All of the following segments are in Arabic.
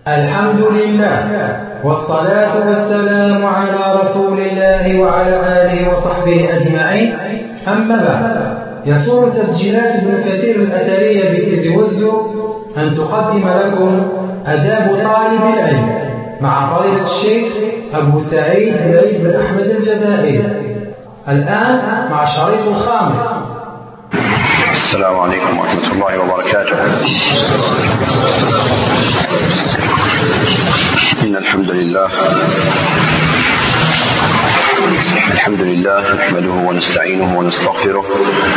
الحمد لله والصلاة والسلام على رسول الله وعلى آله وصحبه أجمعين. أما بعد، يسر تسجيلات ابن كثير الأثرية بتيز وزو أن تقدم لكم أداب طالب العلم مع فضيلة الشيخ أبو سعيد بن أحمد الجزائري. الآن مع الشريط الخامس. السلام عليكم ورحمة الله وبركاته. إن الحمد لله نحمده ونستعينه ونستغفره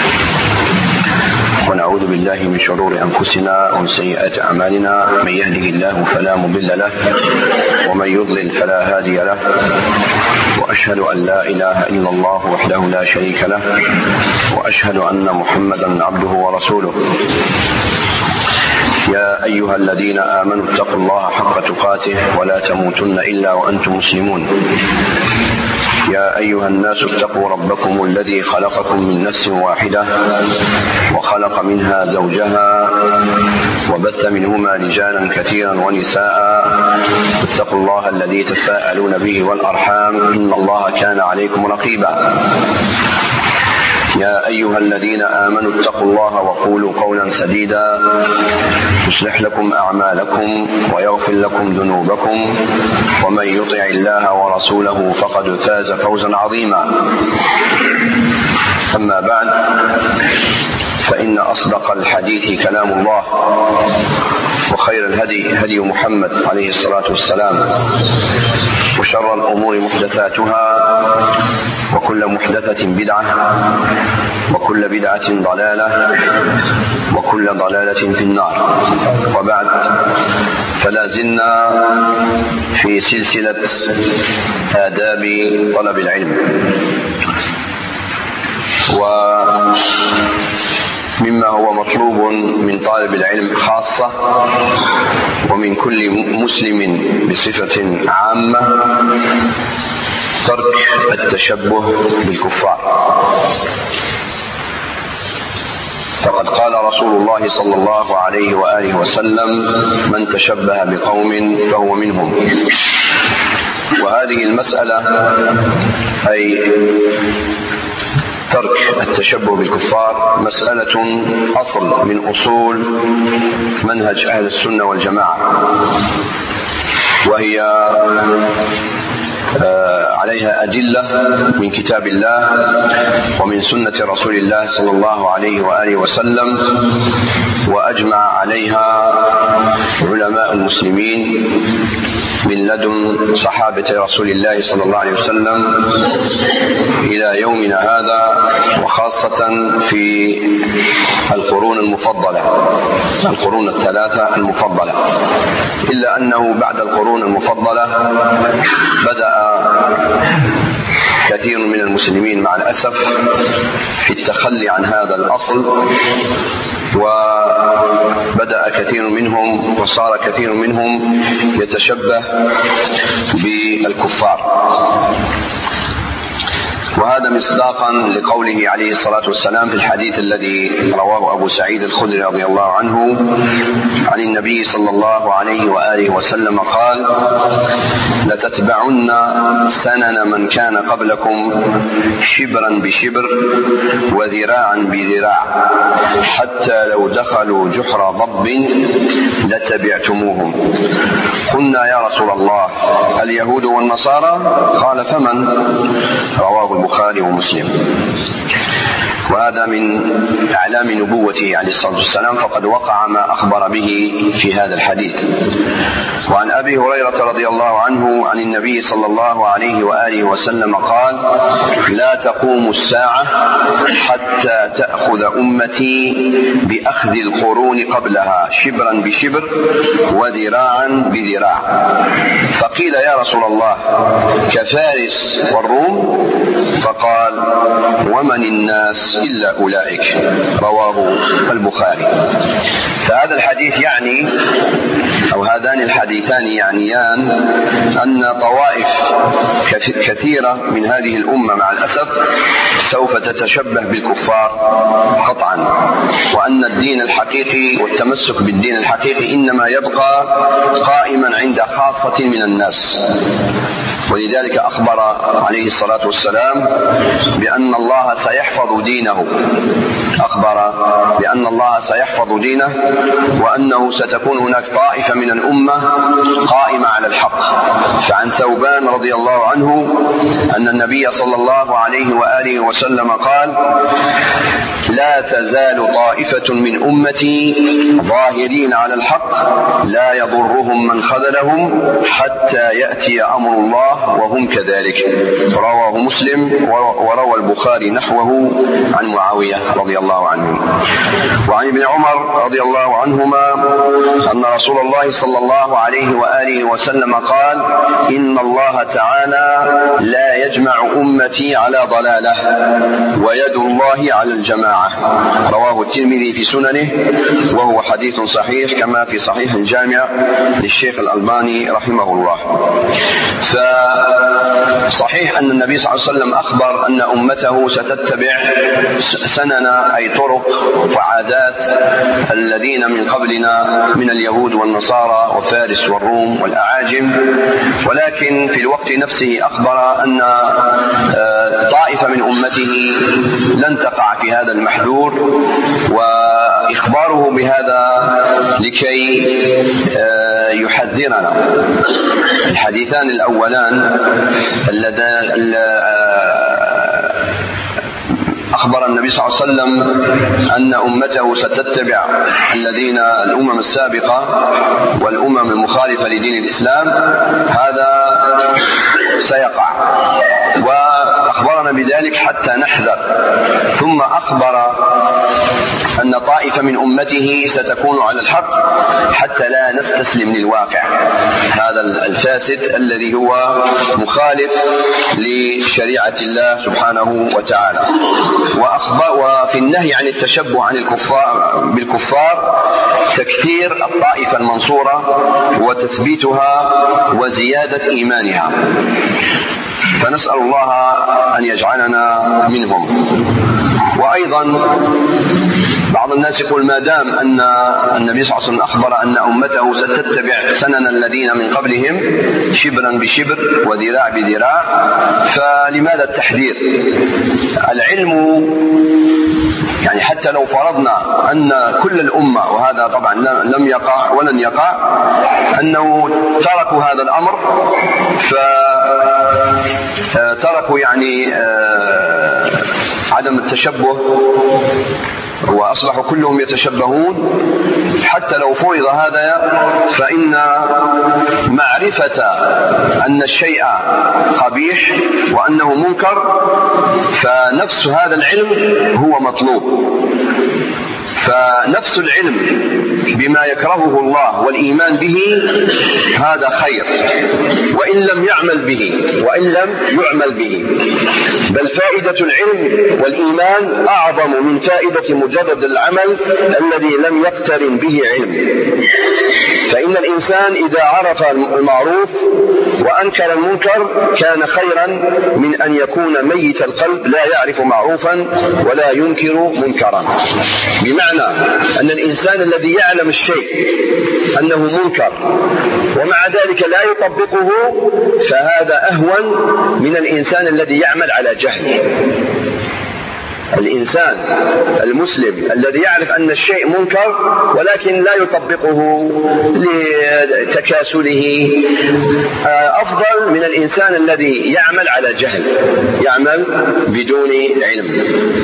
ونعوذ بالله من شرور أنفسنا ومن سيئات أعمالنا. من يهده الله فلا مضل له ومن يضلل فلا هادي له، وأشهد أن لا إله إلا الله وحده لا شريك له، وأشهد أن محمدا عبده ورسوله. يا أيها الذين آمنوا اتقوا الله حق تقاته ولا تموتن إلا وأنتم مسلمون. يا أيها الناس اتقوا ربكم الذي خلقكم من نفس واحدة وخلق منها زوجها وبث منهما رجالا كثيرا ونساء. اتقوا الله الذي تساءلون به والأرحام، إن الله كان عليكم رقيبا. يا أيها الذين آمنوا اتقوا الله وقولوا قولا سديدا يصلح لكم أعمالكم ويغفر لكم ذنوبكم، ومن يطع الله ورسوله فقد فاز فوزا عظيما. أما بعد، فإن أصدق الحديث كلام الله، وخير الهدي هدي محمد عليه الصلاة والسلام، وشر الأمور محدثاتها، وكل محدثة بدعة، وكل بدعة ضلالة، وكل ضلالة في النار. وبعد، فلا زلنا في سلسلة آداب طلب العلم، ومما هو مطلوب من طالب العلم خاصة ومن كل مسلم بصفة عامة ترك التشبه بالكفار. فقد قال رسول الله صلى الله عليه وآله وسلم: من تشبه بقوم فهو منهم. وهذه المسألة، أي ترك التشبه بالكفار، مسألة أصل من أصول منهج أهل السنة والجماعة، وهي عليها أدلة من كتاب الله ومن سنة رسول الله صلى الله عليه وآله وسلم، وأجمع عليها علماء المسلمين من لدن صحابة رسول الله صلى الله عليه وسلم إلى يومنا هذا، وخاصة في القرون المفضلة، القرون الثلاثة المفضلة. إلا أنه بعد القرون المفضلة بدأ كثير من المسلمين مع الأسف في التخلي عن هذا الأصل، وبدأ كثير منهم وصار كثير منهم يتشبه بالكفار. وهذا مصداقا لقوله عليه الصلاة والسلام في الحديث الذي رواه أبو سعيد الخدري رضي الله عنه عن النبي صلى الله عليه وآله وسلم قال: لتتبعن سنن من كان قبلكم شبرا بشبر وذراعا بذراع، حتى لو دخلوا جحر ضب لتبعتموهم. قلنا: يا رسول الله، اليهود والنصارى؟ قال: فمن؟ رواه البخاري ومسلم. وهذا من أعلام نبوته عليه الصلاة والسلام، فقد وقع ما أخبر به في هذا الحديث. وعن أبي هريرة رضي الله عنه عن النبي صلى الله عليه وآله وسلم قال: لا تقوم الساعة حتى تأخذ أمتي بأخذ القرون قبلها شبرا بشبر وذراعا بذراع. فقيل: يا رسول الله، كفارس والروم؟ فقال: ومن الناس؟ الناس إلا أولئك. رواه البخاري. فهذا الحديث يعني، أو هذان الحديثان يعنيان أن طوائف كثيرة من هذه الأمة مع الأسف سوف تتشبه بالكفار قطعا، وأن الدين الحقيقي والتمسك بالدين الحقيقي إنما يبقى قائما عند خاصة من الناس. ولذلك أخبر عليه الصلاة والسلام بأن الله سيحفظ دينه، أخبر بأن الله سيحفظ دينه، وأنه ستكون هناك طائفة من الأمة قائمة على الحق. فعن ثوبان رضي الله عنه أن النبي صلى الله عليه وآله وسلم قال: لا تزال طائفة من أمتي ظاهرين على الحق لا يضرهم من خذلهم حتى يأتي أمر الله وهم كذلك. رواه مسلم، وروى البخاري نحوه عن معاوية رضي الله عنه. وعن ابن عمر رضي الله عنهما أن رسول الله صلى الله عليه وآله وسلم قال: إن الله تعالى لا يجمع أمتي على ضلالة ويد الله على الجماعة. رواه الترمذي في سننه، وهو حديث صحيح كما في صحيح الجامع للشيخ الألباني رحمه الله. فصحيح أن النبي صلى الله عليه وسلم أخبر أن أمته ستتبع سنن أي طرق وعادات الذين من قبلنا من اليهود والنصارى وفارس والروم والأعاجم، ولكن في الوقت نفسه أخبر أن طائفة من أمته لن تقع في هذا المحذور، وإخباره بهذا لكي يحذرنا. الحديثان الأولان اللذان أخبر النبي صلى الله عليه وسلم أن أمته ستتبع الذين الأمم السابقة والأمم المخالفة لدين الإسلام، هذا سيقع، وأخبرنا بذلك حتى نحذر. ثم أخبر أن طائفة من أمته ستكون على الحق حتى لا نستسلم للواقع هذا الفاسد الذي هو مخالف لشريعة الله سبحانه وتعالى. وفي النهي عن التشبه عن بالكفار تكثير الطائفة المنصورة وتثبيتها وزيادة إيمانها، فنسأل الله أن يجعلنا منهم. وأيضا بعض الناس يقول ما دام أن النبي صلى الله عليه وسلم أخبر أن أمته ستتبع سنن الذين من قبلهم شبرا بشبر وذراع بذراع، فلماذا التحذير؟ العلم يعني حتى لو فرضنا أن كل الأمة، وهذا طبعا لم يقع ولن يقع، أنه تركوا هذا الأمر، فتركوا يعني عدم التشبه وأصبحوا كلهم يتشبهون، حتى لو فرض هذا فإن معرفة أن الشيء قبيح وأنه منكر فنفس هذا العلم هو مطلوب. فنفس العلم بما يكرهه الله والإيمان به هذا خير، وإن لم يعمل به، بل فائدة العلم والإيمان أعظم من فائدة مجرد العمل الذي لم يقترن به علم. فإن الإنسان إذا عرف المعروف وأنكر المنكر كان خيرا من أن يكون ميت القلب لا يعرف معروفا ولا ينكر منكرا. بمعنى أن الإنسان الذي يعلم الشيء أنه منكر ومع ذلك لا يطبقه فهذا أهون من الإنسان الذي يعمل على جهل. الإنسان المسلم الذي يعرف أن الشيء منكر ولكن لا يطبقه لتكاسله أفضل من الإنسان الذي يعمل على جهل، يعمل بدون علم.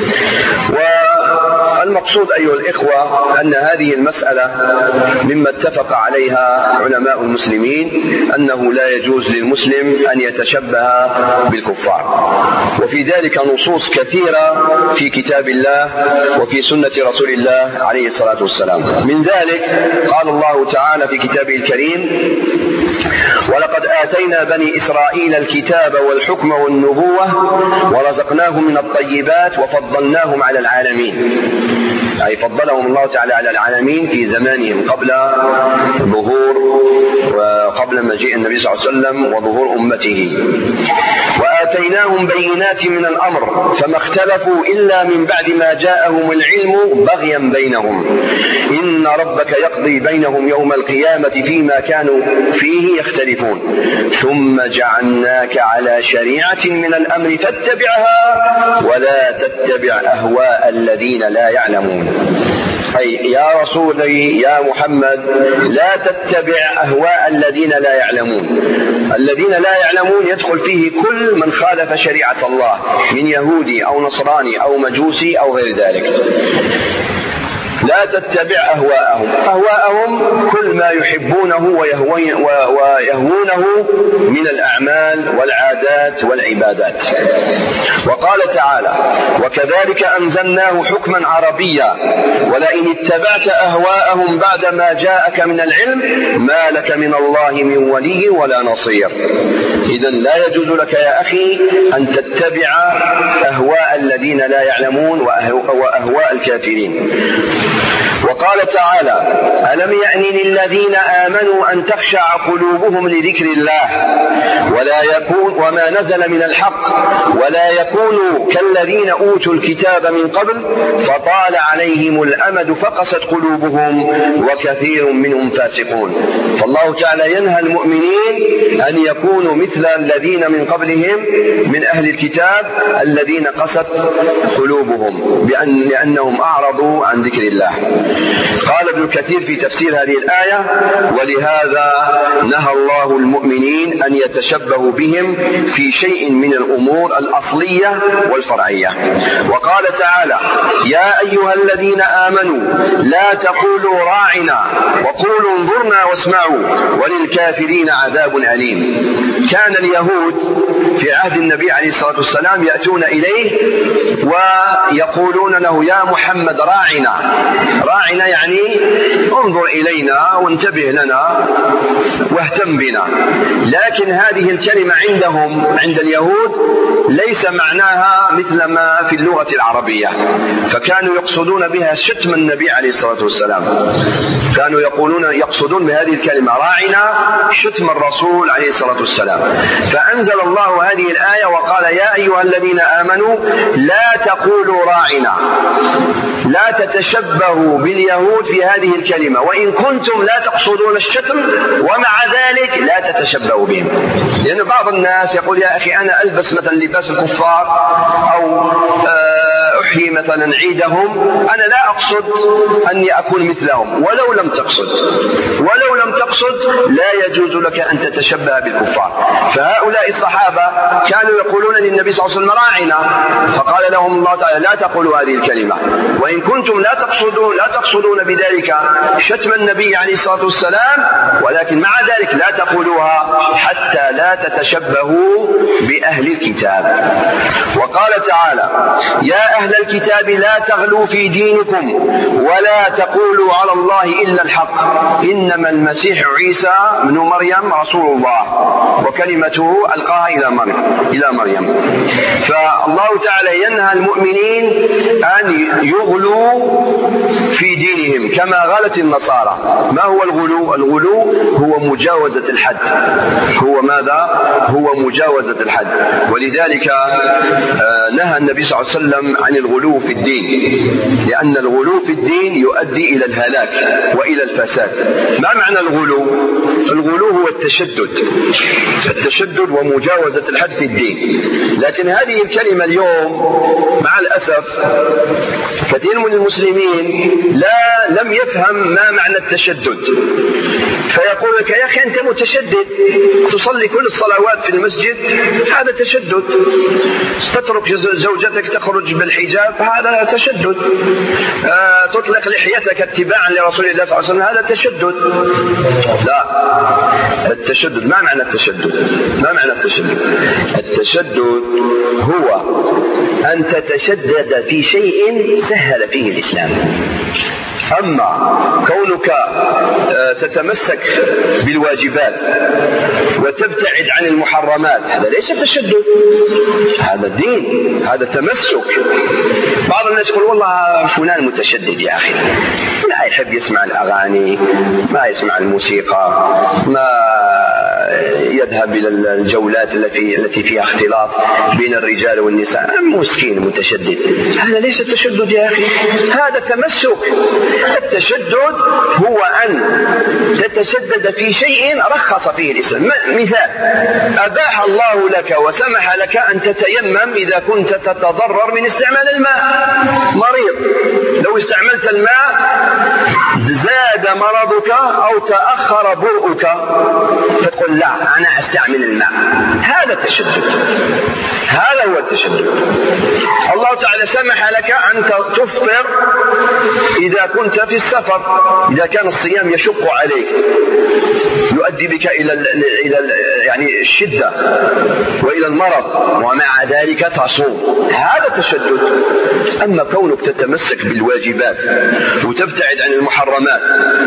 والمقصود أيها الإخوة أن هذه المسألة مما اتفق عليها علماء المسلمين أنه لا يجوز للمسلم أن يتشبه بالكفار، وفي ذلك نصوص كثيرة في كتاب الله وفي سنة رسول الله عليه الصلاة والسلام. من ذلك قال الله تعالى في كتابه الكريم: ولقد آتينا بني إسرائيل الكتاب والحكم والنبوة ورزقناهم من الطيبات وفضلناهم على العالمين، أي فضلهم الله تعالى على العالمين في زمانهم قبل ظهور وقبل مجيء النبي صلى الله عليه وسلم وظهور أمته. وآتيناهم بينات من الأمر فما اختلفوا إلا من بعد ما جاءهم العلم بغيا بينهم، إن ربك يقضي بينهم يوم القيامة فيما كانوا فيه يختلفون، ثم جعلناك على شريعة من الأمر فاتبعها ولا تتبع أهواء الذين لا يعلمون. أي يا رسولي يا محمد لا تتبع أهواء الذين لا يعلمون. الذين لا يعلمون يدخل فيه كل من خالف شريعة الله من يهودي أو نصراني أو مجوسي أو غير ذلك. لا تتبع أهواءهم كل ما يحبونه ويهوونه من الأعمال والعادات والعبادات. وقال تعالى وكذلك أنزلناه حكما عربيا ولئن اتبعت أهواءهم بعد ما جاءك من العلم ما لك من الله من ولي ولا نصير. إذن لا يجوز لك يا أخي أن تتبع أهواء الذين لا يعلمون وأهواء الكافرين. وقال تعالى ألم يأن للذين آمنوا أن تخشع قلوبهم لذكر الله وما نزل من الحق ولا يكونوا كالذين أوتوا الكتاب من قبل فطال عليهم الأمد فقست قلوبهم وكثير منهم فاسقون. فالله تعالى ينهى المؤمنين أن يكونوا مثل الذين من قبلهم من أهل الكتاب الذين قست قلوبهم لأنهم أعرضوا عن ذكر الله. قال ابن كثير في تفسير هذه الآية ولهذا نهى الله المؤمنين أن يتشبهوا بهم في شيء من الأمور الأصلية والفرعية. وقال تعالى يا أيها الذين آمنوا لا تقولوا راعنا وقولوا انظرنا واسمعوا وللكافرين عذاب أليم. كان اليهود في عهد النبي عليه الصلاة والسلام يأتون إليه ويقولون له يا محمد راعنا يعني انظر إلينا وانتبه لنا واهتم بنا. لكن هذه الكلمة عندهم عند اليهود ليس معناها مثل ما في اللغة العربية، فكانوا يقصدون بها شتم النبي عليه الصلاة والسلام. كانوا يقصدون بهذه الكلمة راعنا شتم الرسول عليه الصلاة والسلام. فأنزل الله هذه الآية وقال يا أيها الذين آمنوا لا تقولوا راعنا، لا تتشبهوا باليهود في هذه الكلمة، وإن كنتم لا تقصدون الشتم ومع ذلك لا تتشبهوا بهم. لأن بعض الناس يقول يا أخي أنا ألبس مثلا لباس الكفار أو أحيي مثلا عيدهم، أنا لا أقصد أني أكون مثلهم. ولو لم تقصد لا يجوز لك أن تتشبه بالكفار. فهؤلاء الصحابة كانوا يقولون للنبي صلى الله عليه وسلم راعنا، فقال لهم الله تعالى لا تقولوا هذه الكلمة، وإن كنتم لا تقصدون بذلك شتم النبي عليه الصلاة والسلام، ولكن مع ذلك لا تقولوها حتى لا تتشبهوا بأهل الكتاب. وقال تعالى يا أهل الكتاب لا تغلوا في دينكم ولا تقولوا على الله إلا الحق إنما المسيح عيسى ابن مريم رسول الله وكلمته ألقاها إلى مريم. فالله تعالى ينهى المؤمنين أن يغلوا في دينهم كما غلت النصارى. ما هو الغلو؟ الغلو هو مجاوزة الحد. هو ماذا؟ هو مجاوزة الحد. ولذلك نهى النبي صلى الله عليه وسلم عن الغلو في الدين، لأن الغلو في الدين يؤدي إلى الهلاك وإلى الفساد. ما معنى الغلو؟ الغلو هو التشدد ومجاوزة الحد في الدين. لكن هذه الكلمة اليوم مع الأسف كثير من المسلمين لم يفهم ما معنى التشدد، فيقول لك يا أخي أنت متشدد، تصلي كل الصلوات في المسجد، هذا تشدد. تترك زوجتك تخرج بالحجاب، هذا تشدد. تطلق لحيتك اتباعا لرسول الله صلى الله عليه وسلم، هذا تشدد. لا، التشدد ما معنى التشدد؟ ما معنى التشدد؟ التشدد هو أن تتشدد في شيء سهل فيه الإسلام. أما كونك تتمسك بالواجبات وتبتعد عن المحرمات هذا ليس تشدد، هذا الدين، هذا تمسك. بعض الناس يقول والله فلان متشدد يا أخي، لا يحب يسمع الأغاني، ما يسمع الموسيقى، ما يذهب إلى الجولات التي فيها اختلاط بين الرجال والنساء، مسكين متشدد. هذا ليس تشدد يا أخي، هذا تمسك. التشدد هو أن تتشدد في شيء رخص فيه الإسلام. مثال: أباح الله لك وسمح لك أن تتيمم إذا كنت تتضرر من استعمال الماء. مريض لو استعملت الماء زاد مرضك أو تأخر برؤك فتقول لا أنا أستعمل الماء، هذا التشدد، هذا هو التشدد. الله تعالى سمح لك أن تفطر إذا كنت في السفر، إذا كان الصيام يشق عليك يؤدي بك إلى يعني الشدة وإلى المرض، ومع ذلك تصوم، هذا التشدد. أما كونك تتمسك بالواجبات وتبتعد عن المحرمات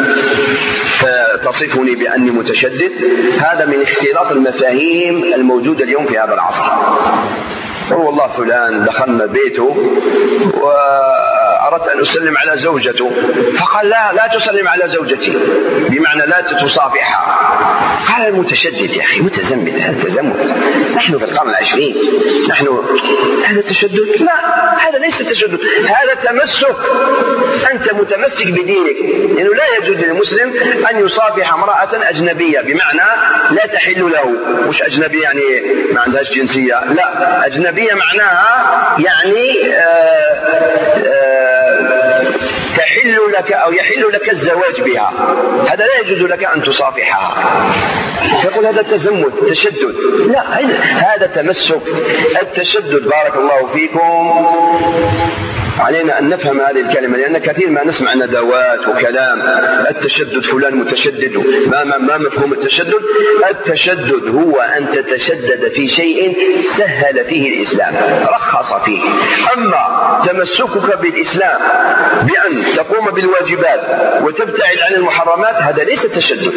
فتصفني بأني متشدد، هذا من اختلاط المفاهيم الموجودة اليوم في هذا العصر. والله فلان دخلنا بيته وأردت أن أسلم على زوجته فقال لا تسلم على زوجتي، بمعنى لا تصافحها. قال المتشدد يا أخي، متزمت، هذا تزمت، نحن في القرن العشرين، هذا تشدد؟ لا، هذا ليس تشدد، هذا تمسك. أنت متمسك بدينك، لأنه لا يجوز للمسلم أن يصافح امرأة أجنبية، بمعنى لا تحل له. مش أجنبية يعني ما عندهاش جنسية، لا، أجنبية معناها يعني تحل لك أو يحل لك الزواج بها، هذا لا يجوز لك أن تصافحها. يقول هذا تزمت، تشدد؟ لا، هذا تمسك. التشدد بارك الله فيكم علينا أن نفهم هذه الكلمة، لأن كثير ما نسمع ندوات وكلام التشدد، فلان متشدد. ما مفهوم التشدد؟ التشدد هو أن تتشدد في شيء سهل فيه الإسلام، رخص فيه. أما تمسكك بالإسلام بأن تقوم بالواجبات وتبتعد عن المحرمات هذا ليس تشدد،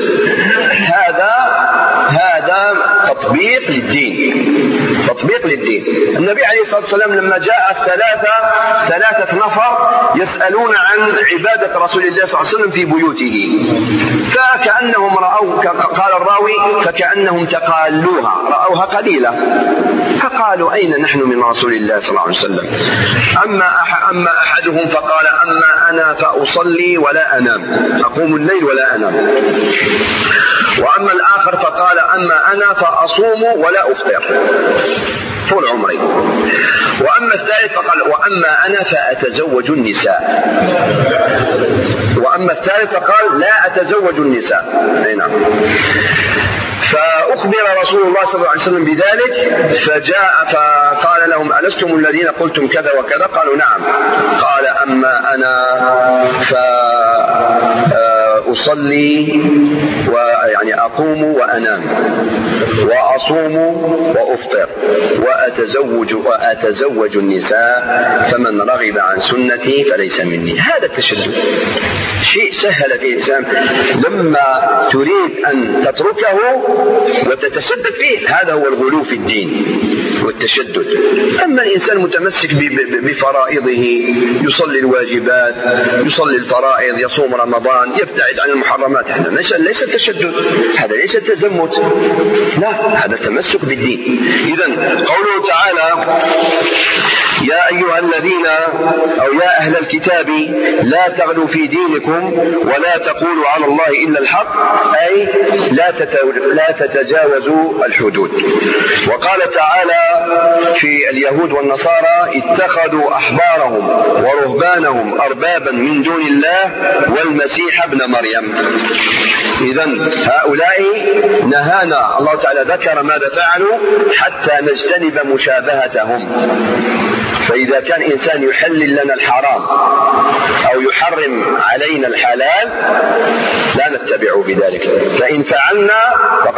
هذا تطبيق للدين، تطبيق للدين. النبي عليه الصلاة والسلام لما جاء ثلاثة نفر يسألون عن عبادة رسول الله صلى الله عليه وسلم في بيوته، فكأنهم رأوا، قال الراوي فكأنهم تقالوها، رأوها قليلة، فقالوا أين نحن من رسول الله صلى الله عليه وسلم؟ أما أحدهم فقال أما أنا فأصلي ولا أنام، أقوم الليل ولا أنام. وأما الآخر فقال أما أنا فأصوم ولا أفطر طول عمري. وأما الثالث فقال وأما أنا فأتزوج النساء. وأما الثالث فقال لا أتزوج النساء. نعم. فأخبر رسول الله صلى الله عليه وسلم بذلك، فجاء فقال لهم ألستم الذين قلتم كذا وكذا؟ قالوا نعم. قال أما أنا فأصلي ويعني أقوم وأنام وأصوم وأفطر وأتزوج النساء، فمن رغب عن سنتي فليس مني. هذا التشدد شيء سهل في الإسلام، لما تريد أن تتركه وتتشدد فيه هذا هو الغلو في الدين والتشدد. أما الإنسان متمسك بفرائضه، يصلي الواجبات، يصلي الفرائض، يصوم رمضان، يبتعد عن المحرمات، هذا ليس تشدد، هذا ليس تزمت، لا، هذا تمسك بالدين. إذن قوله تعالى يا أيها الذين أو يا أهل الكتاب لا تغلوا في دينكم ولا تقولوا على الله إلا الحق، أي لا تتجاوزوا الحدود. وقال تعالى في اليهود والنصارى اتخذوا أحبارهم ورهبانهم أربابا من دون الله والمسيح ابن مريم. إذن هؤلاء نهانا الله تعالى، ذكر ماذا فعلوا حتى نجتنب مشابهتهم. فإذا كان إنسان يحلل لنا الحرام أو يحرم علينا الحلال لا نتبعه بذلك، فإن فعلنا فقد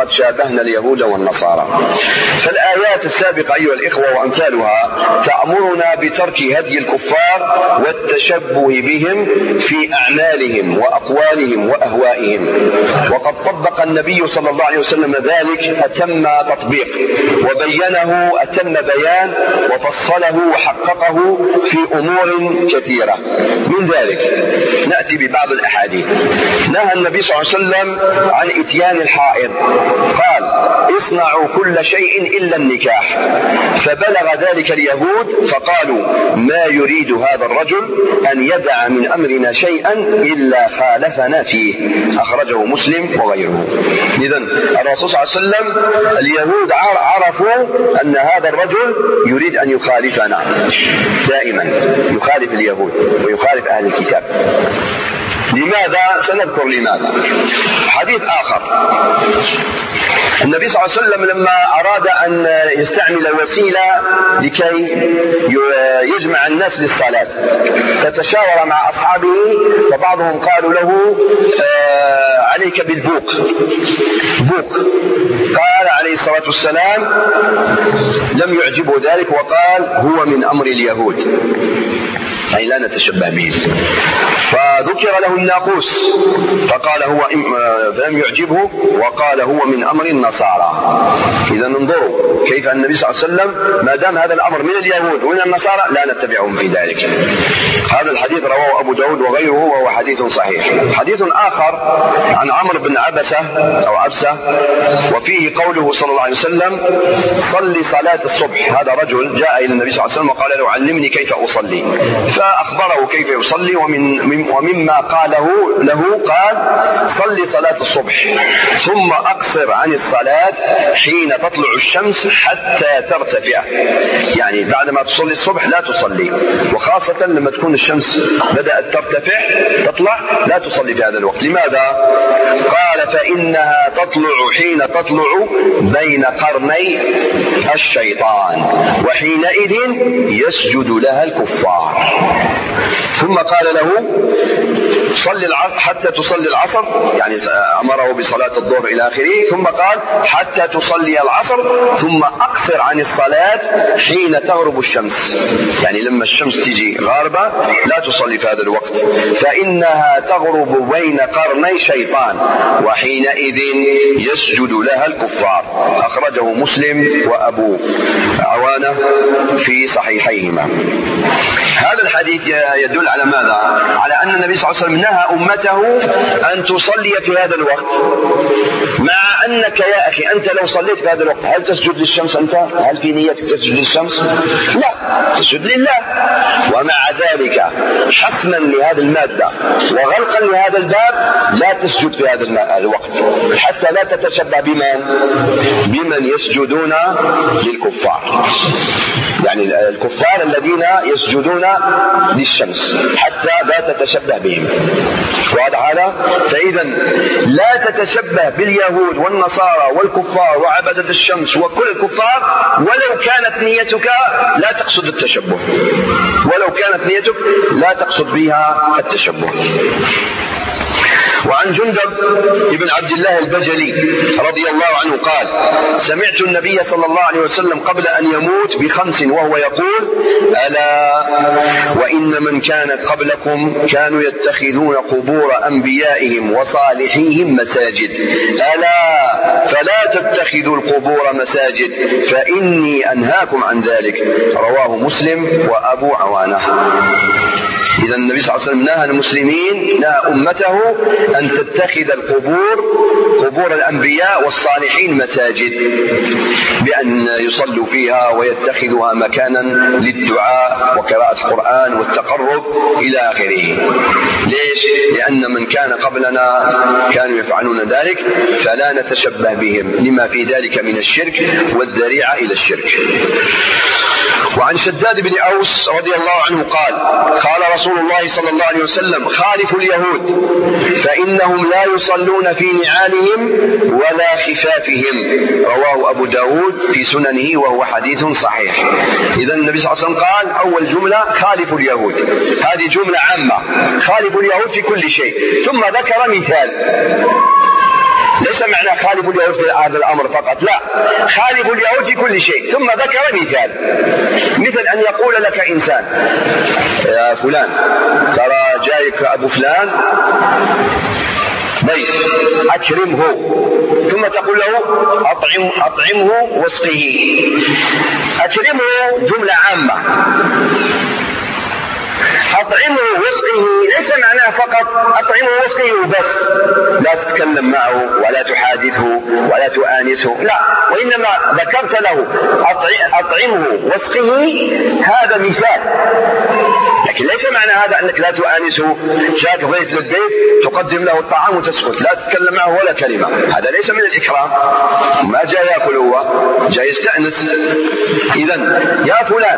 فقد شابهنا اليهود والنصارى. فالآيات السابقة أيها الإخوة وأمثالها تأمرنا بترك هدي الكفار والتشبه بهم في أعمالهم وأقوالهم وأهوائهم، وقد طبق النبي صلى الله عليه وسلم ذلك أتم تطبيق، وبينه أتم بيان، وفصله وحققه في أمور كثيرة. من ذلك نأتي ببعض الأحاديث. نهى النبي صلى الله عليه وسلم عن إتيان الحائض، قال اصنعوا كل شيء إلا النكاح، فبلغ ذلك اليهود فقالوا ما يريد هذا الرجل أن يدع من أمرنا شيئا إلا خالفنا فيه، أخرجه مسلم وغيره. إذن الرسول صلى الله عليه وسلم اليهود عرفوا أن هذا الرجل يريد أن يخالفنا، دائما يخالف اليهود ويخالف أهل الكتاب. لماذا؟ سنذكر لماذا. حديث آخر، النبي صلى الله عليه وسلم لما أراد أن يستعمل وسيلة لكي يجمع الناس للصلاة فتشاور مع أصحابه، فبعضهم قالوا له عليك بالبوق، بوق. قال عليه الصلاة والسلام لم يعجبه ذلك وقال هو من أمر اليهود، أي لا نتشبه به. فذكر له الناقوس فقال هو لم يعجبه وقال هو من أمر النصارى. إذا انظروا كيف النبي صلى الله عليه وسلم ما دام هذا الأمر من اليهود ومن النصارى لا نتبعهم في ذلك. هذا الحديث رواه أبو داود وغيره وهو حديث صحيح. حديث آخر عن عمرو بن عبسة أو عبسة، وفيه قوله صلى الله عليه وسلم صلي صلاة الصبح. هذا رجل جاء إلى النبي صلى الله عليه وسلم وقال له علمني كيف أصلي، فأخبره كيف يصلي، ومما قاله له قال صلي صلاة الصبح ثم أقصر عن الصلاة حين تطلع الشمس حتى ترتفع، يعني بعد ما تصلي الصبح لا تصلي، وخاصة لما تكون الشمس بدأت ترتفع تطلع لا تصلي في هذا الوقت. لماذا؟ قال فإنها تطلع حين تطلع بين قرني الشيطان وحينئذ يسجد لها الكفار. ثم قال له صلي حتى تصلي العصر، يعني أمره بصلاة الظهر إلى آخره، ثم قال حتى تصلي العصر ثم أقصر عن الصلاة حين تغرب الشمس، يعني لما الشمس تيجي غاربة لا تصلي في هذا الوقت، فإنها تغرب بين قرني شيطان وحينئذ يسجد لها الكفار. أخرجه مسلم وأبو عوانة في صحيحيهما. هذا الحديث يدل على ماذا؟ على أن النبي صلى الله عليه وسلم نهى أمته أن تصلي في هذا الوقت، مع أنك يا أخي أنت لو صليت في هذا الوقت هل تسجد للشمس؟ أنت هل في نيتك تسجد للشمس؟ لا، تسجد لله. ومع ذلك حسما لهذه المادة وغلقا لهذا الباب لا تسجد في هذا الوقت حتى لا تتشبه بمن يسجدون للكفار، يعني الكفار الذين يسجدون للشمس حتى لا تتشبه بهم. واضح هذا؟ فإذا لا تتشبه باليهود والنصارى والكفار وعبدة الشمس وكل الكفار ولو كانت نيتك لا تقصد التشبه، ولو كانت نيتك لا تقصد بها التشبه. وعن جندب بن عبد الله البجلي رضي الله عنه قال سمعت النبي صلى الله عليه وسلم قبل أن يموت ب5 وهو يقول ألا وإن من كان قبلكم كانوا يتخذون قبور أنبيائهم وصالحيهم مساجد، ألا فلا تتخذوا القبور مساجد فإني أنهاكم عن ذلك. رواه مسلم وأبو عوانة. إذا النبي صلى الله عليه وسلم نهى المسلمين، نهى أمته أن تتخذ قبور الأنبياء والصالحين مساجد، بأن يصلوا فيها ويتخذها مكانا للدعاء وقراءة القرآن والتقرب إلى آخره. ليش؟ لأن من كان قبلنا كانوا يفعلون ذلك فلا نتشبه بهم لما في ذلك من الشرك والذريعة إلى الشرك. وعن شداد بن أوس رضي الله عنه قال قال رسول الله صلى الله عليه وسلم خالفوا اليهود فإنهم لا يصلون في نعالهم ولا خفافهم. رواه أبو داود في سننه وهو حديث صحيح. إذا النبي صلى الله عليه وسلم قال أول جملة خالفوا اليهود، هذه جملة عامة، خالفوا اليهود في كل شيء، ثم ذكر مثال ليس معنى خالف اليهود في هذا الأمر فقط، لا، خالف اليهود في كل شيء. ثم ذكر مثل أن يقول لك إنسان: يا فلان ترى جايك أبو فلان ضيف أكرمه، ثم تقول له أطعمه واسقه. أكرمه جملة عامة، أطعمه واسقه ليس معناه فقط أطعمه واسقه وبس، لا تتكلم معه ولا تحادثه ولا تؤانسه، لا، وإنما ذكرت له أطعمه واسقه، هذا مثال. لكن ليس معنى هذا أنك لا تؤانسه، جاءك ضيف للبيت تقدم له الطعام وتسكت، لا تتكلم معه ولا كلمة، هذا ليس من الإكرام. ما جاء يأكل هو، جاء يستأنس. إذن يا فلان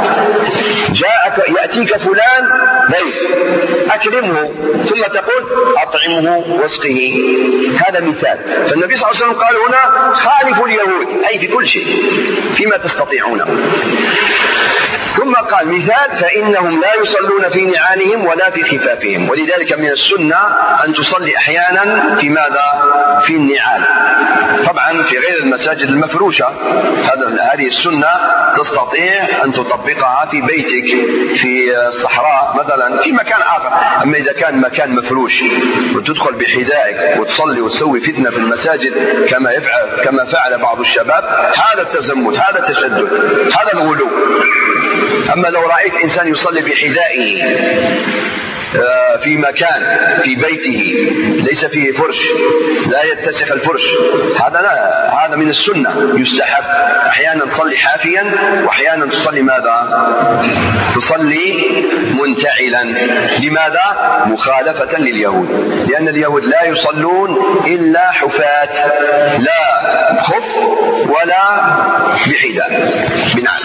يأتيك فلان ضيف أكرمه، ثم تقول أطعمه واسقه، هذا مثال. فالنبي صلى الله عليه وسلم قال هنا: خالفوا اليهود، أي في كل شيء فيما تستطيعونه. ثم قال مثال: فإنهم لا يصلون في نعالهم ولا في خفافهم. ولذلك من السنة أن تصلي أحيانا في ماذا؟ في النعال، طبعا في غير المساجد المفروشة. هذه السنة تستطيع أن تطبقها في بيتك في الصحراء مثلا، في مكان آخر. أما إذا كان مكان مفروش وتدخل بحذائك وتصلي وتسوي فتنة في المساجد كما فعل بعض الشباب، هذا التزمت، هذا التشدد، هذا الغلو. أما لو رأيت إنسان يصلي بحذائه في مكان في بيته ليس فيه فرش، لا يتسخ الفرش، هذا من السنة، يستحب. أحيانا تصلي حافيا وأحيانا تصلي ماذا؟ تصلي منتعلا. لماذا؟ مخالفة لليهود، لأن اليهود لا يصلون إلا حفاة، لا خف ولا بحذاء بنعل.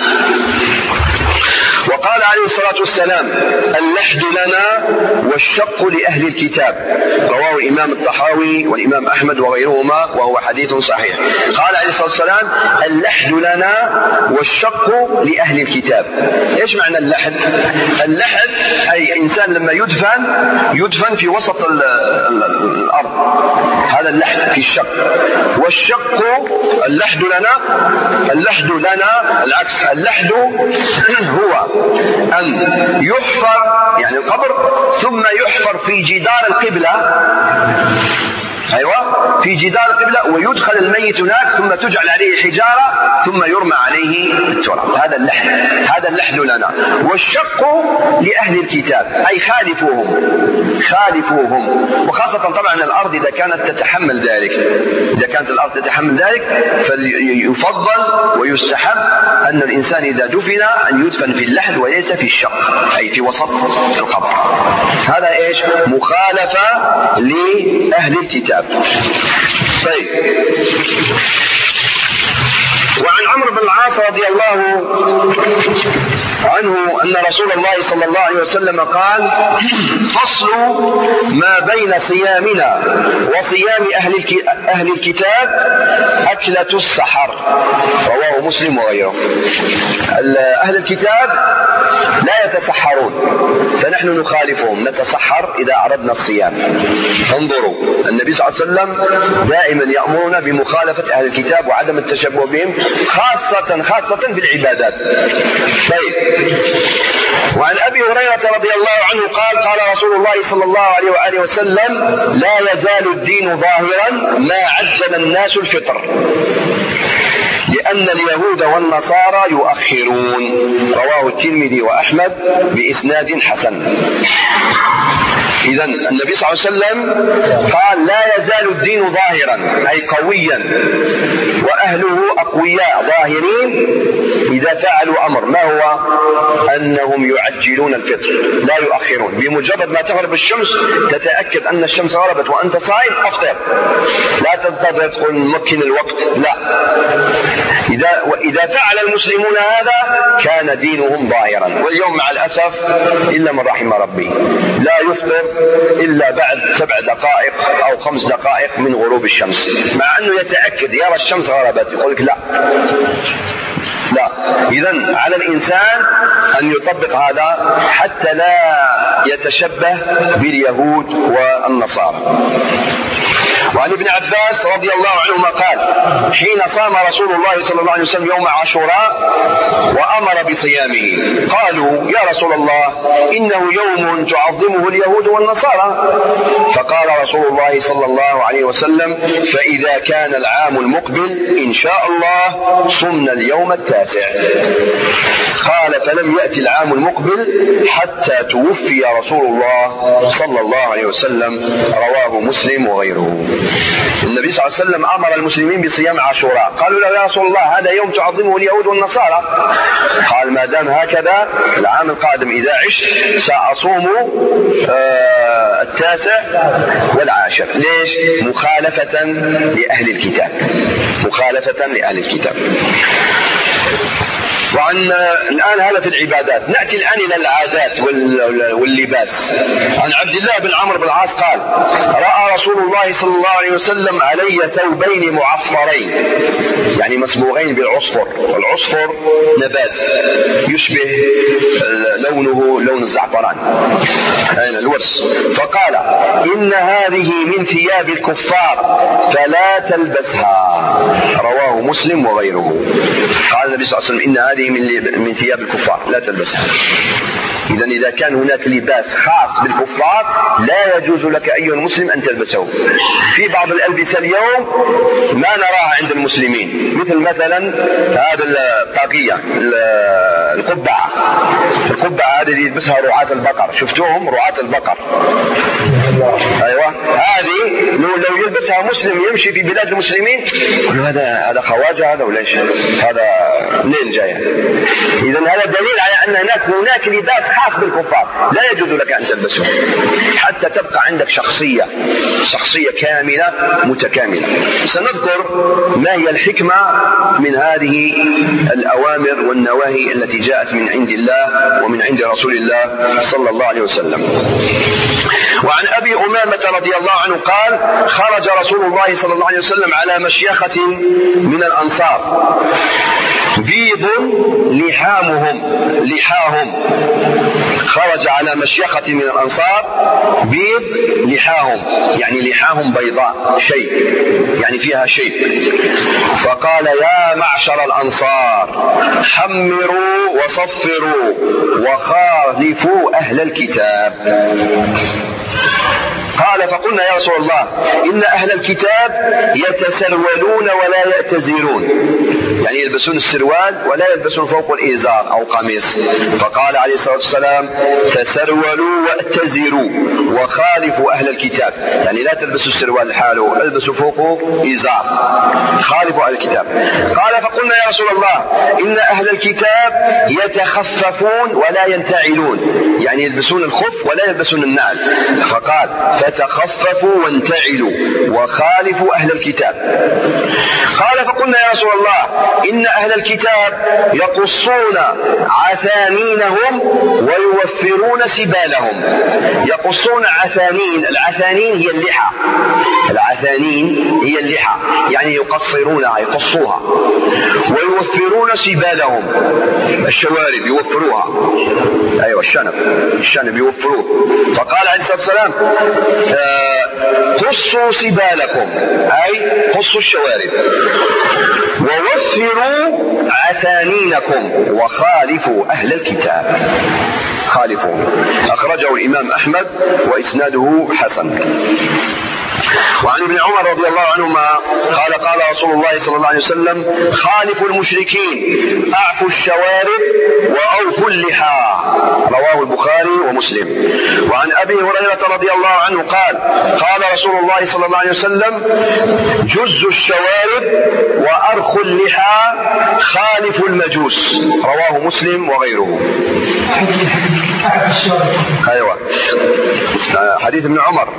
وقال عليه الصلاة والسلام: اللحد لنا والشق لأهل الكتاب. رواه الإمام الطحاوي والإمام أحمد وغيرهما، وهو حديث صحيح. قال عليه الصلاة والسلام: اللحد لنا والشق لأهل الكتاب. إيش معنى اللحد؟ اللحد أي إنسان لما يدفن في وسط الأرض، هذا اللحد في الشق. والشق اللحد لنا العكس، اللحد هو أن يحفر، يعني القبر، ثم يحفر في جدار القبلة، أيوة، في جدار القبلة، ويدخل الميت هناك، ثم تجعل عليه حجارة، ثم يرمى عليه التراب. هذا اللحد لنا. والشق لأهل الكتاب أي خالفوهم. وخاصة طبعا الأرض إذا كانت تتحمل ذلك، فيفضل ويستحب أن الإنسان إذا دفن أن يدفن في اللحد وليس في الشق، أي في وسط القبر. هذا إيش؟ مخالفة لأهل الكتاب. طيب. وعن عمرو بن العاص رضي الله عنه أن رسول الله صلى الله عليه وسلم قال: فصل ما بين صيامنا وصيام أهل الكتاب أكلة السحر. رواه مسلم وغيره. أهل الكتاب لا يتسحرون، فنحن نخالفهم، نتسحر إذا أردنا الصيام. انظروا، النبي صلى الله عليه وسلم دائما يأمرنا بمخالفة أهل الكتاب وعدم التشبه بهم، خاصة في العبادات. طيب. وعن أبي هريرة رضي الله عنه قال: قال رسول الله صلى الله عليه وآله وسلم: لا يزال الدين ظاهرا ما عجل الناس الفطر، لأن اليهود والنصارى يؤخرون. رواه الترمذي وأحمد بإسناد حسن. إذن النبي صلى الله عليه وسلم قال: لا يزال الدين ظاهرا أي قويا، وأهله أقوياء ظاهرين إذا فعلوا أمر، ما هو؟ أنهم يعجلون الفطر لا يؤخرون. بمجرد ما تغرب الشمس تتأكد أن الشمس غربت وأنت صائم، أفطر، لا تنتظر تقول مكن الوقت، لا. إذا فعل المسلمون هذا كان دينهم ظاهرا. واليوم مع الأسف إلا من رحم ربي لا يفطر إلا بعد 7 دقائق أو 5 دقائق من غروب الشمس، مع أنه يتأكد يرى الشمس غربت، يقول لك لا. إذن على الإنسان أن يطبق هذا حتى لا يتشبه باليهود والنصارى. وعن ابن عباس رضي الله عنهما قال حين صام رسول الله صلى الله عليه وسلم يوم عاشوراء وأمر بصيامه قالوا يا رسول الله إنه يوم تعظمه اليهود والنصارى، فقال رسول الله صلى الله عليه وسلم فإذا كان العام المقبل إن شاء الله صمنا اليوم التاسع. قال فلم يأتي العام المقبل حتى توفي رسول الله صلى الله عليه وسلم، رواه مسلم وغيره. النبي صلى الله عليه وسلم أمر المسلمين بصيام عاشوراء، قالوا له يا رسول الله هذا يوم تعظمه اليهود والنصارى، قال ما دام هكذا العام القادم إذا عشت سأصوم التاسع والعاشر. ليش؟ مخالفة لأهل الكتاب، مخالفة لأهل الكتاب. وعن الآن هذا في العبادات. نأتي الآن إلى العادات واللباس. عن عبد الله بن عمرو بن العاص قال رأى رسول الله صلى الله عليه وسلم علي ثوبين معصفرين، يعني مصبوغين بالعصفر، والعصفر نبات يشبه لونه لون الزعفران الورس، فقال إن هذه من ثياب الكفار فلا تلبسها، رواه مسلم وغيره. قال النبي صلى الله عليه وسلم إن هذه من ثياب الكفار لا تلبسها. إذا كان هناك لباس خاص بالكفار لا يجوز لك أيها المسلم أن تلبسه. في بعض الألبسة اليوم ما نراها عند المسلمين، مثلا هذا الطاقية القبعة هذه يلبسها رعاة البقر، شفتوهم رعاة البقر؟ أيوة، هذه لو يلبسها مسلم يمشي في بلاد المسلمين هذا خواجة هذا ولا ايش؟ هذا منين جاي؟ إذا هذا دليل على أن هناك لباس خاص بالكفار لا يجوز لك أن تلبسه حتى تبقى عندك شخصية كاملة متكاملة. سنذكر ما هي الحكمة من هذه الأوامر والنواهي التي جاءت من عند الله ومن عند رسول الله صلى الله عليه وسلم. وعن أبي أمامة رضي الله عنه قال خرج رسول الله صلى الله عليه وسلم على مشيخة من الأنصار بيض لحاهم، خرج على مشيخة من الأنصار بيض لحاهم، يعني لحاهم بيضاء شيء، يعني فيها شيء، فقال يا معشر الأنصار حمروا وصفروا وخالفوا أهل الكتاب. قال فقلنا يا رسول الله إن أهل الكتاب يتسرولون ولا يأتزرون، يعني يلبسون السروال ولا يلبسون فوق الإزار أو قميص. فقال عليه الصلاة والسلام تسرولوا وأتزروا وخالفوا أهل الكتاب، يعني لا تلبسوا السروال لحاله، البسوا فوقه إزار، خالفوا أهل الكتاب. قال فقلنا يا رسول الله إن أهل الكتاب يتخففون ولا ينتعلون، يعني يلبسون الخف ولا يلبسون النعل. فقال فتخففوا وانتعلوا وخالفوا أهل الكتاب. قال فقلنا يا رسول الله إن أهل الكتاب يقصون عثانينهم ويوفرون سبالهم. يقصون عثانين، العثانين هي اللحى، العثانين هي اللحى يعني يقصرونها يقصوها، ويوفرون سبالهم الشوارب يوفروها، أيوة الشنب يوفروه. فقال عليه الصلاة والسلام قصوا سبالكم أي قصوا الشوارب، ووفروا عثانينكم وخالفوا أهل الكتاب. خالفوا. أخرجه الإمام أحمد وإسناده حسن. وعن ابن عمر رضي الله عنهما قال قال رسول الله صلى الله عليه وسلم خالفوا المشركين أعفوا الشوارب وأوفوا اللحى، رواه البخاري ومسلم. وعن أبي هريرة رضي الله عنه قال قال رسول الله صلى الله عليه وسلم جزوا الشوارب وأرخوا اللحى خالفوا المجوس، رواه مسلم وغيره. أيوة حديث ابن عمر،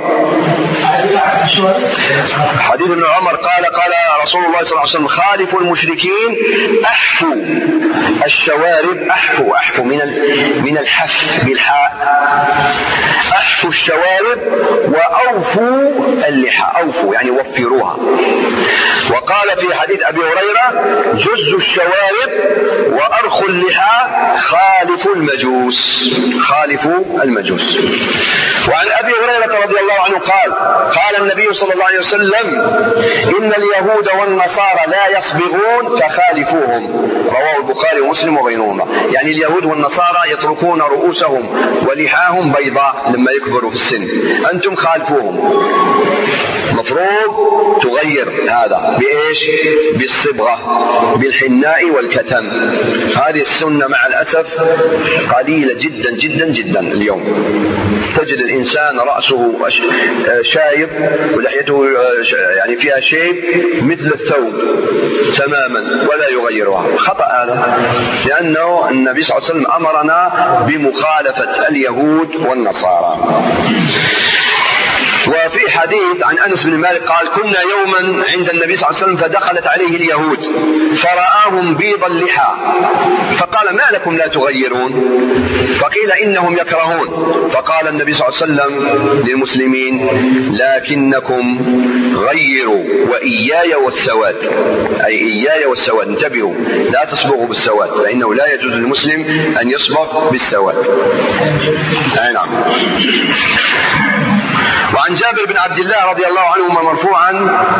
حديث ابن عمر قال رسول الله صلى الله عليه وسلم خالفوا المشركين أحفوا الشوارب، أحفوا من الحف بالحاء، أحفوا الشوارب وأوفوا اللحى، أوفوا يعني وفروها. وقال في حديث أبي هريرة جزوا الشوارب وأرخوا اللحى خالفوا المجوس. خالفوا المجوس. وعن أبي هريرة رضي الله عنه قال النبي صلى الله عليه وسلم: إن اليهود والنصارى لا يصبغون فخالفوهم. رواه البخاري ومسلم وغيرهما. يعني اليهود والنصارى يتركون رؤوسهم ولحاهم بيضاء لما يكبروا في السن، أنتم خالفوهم. مفروض تغير هذا بإيش؟ بالصبغة، بالحناء والكتم. هذه السنة مع الأسف قليلة جدا جدا جدا اليوم. تجد الإنسان رأسه شايب ولحيته يعني فيها شيب مثل الثوب تماما ولا يغيرها. خطأ هذا، لأنه النبي صلى الله عليه وسلم أمرنا بمخالفة اليهود والنصارى. وفي حديث عن أنس بن مالك قال: كنا يوما عند النبي صلى الله عليه وسلم فدخلت عليه اليهود فرآهم بيض اللحى فقال: ما لكم لا تغيرون؟ فقيل: إنهم يكرهون. فقال النبي صلى الله عليه وسلم للمسلمين: لكنكم غيروا وإياي والسواد، أي إياي والسواد، انتبهوا لا تصبغوا بالسواد، فإنه لا يجوز للمسلم أن يصبغ بالسواد. نعم. وعن جابر بن عبد الله رضي الله عنهما مرفوعا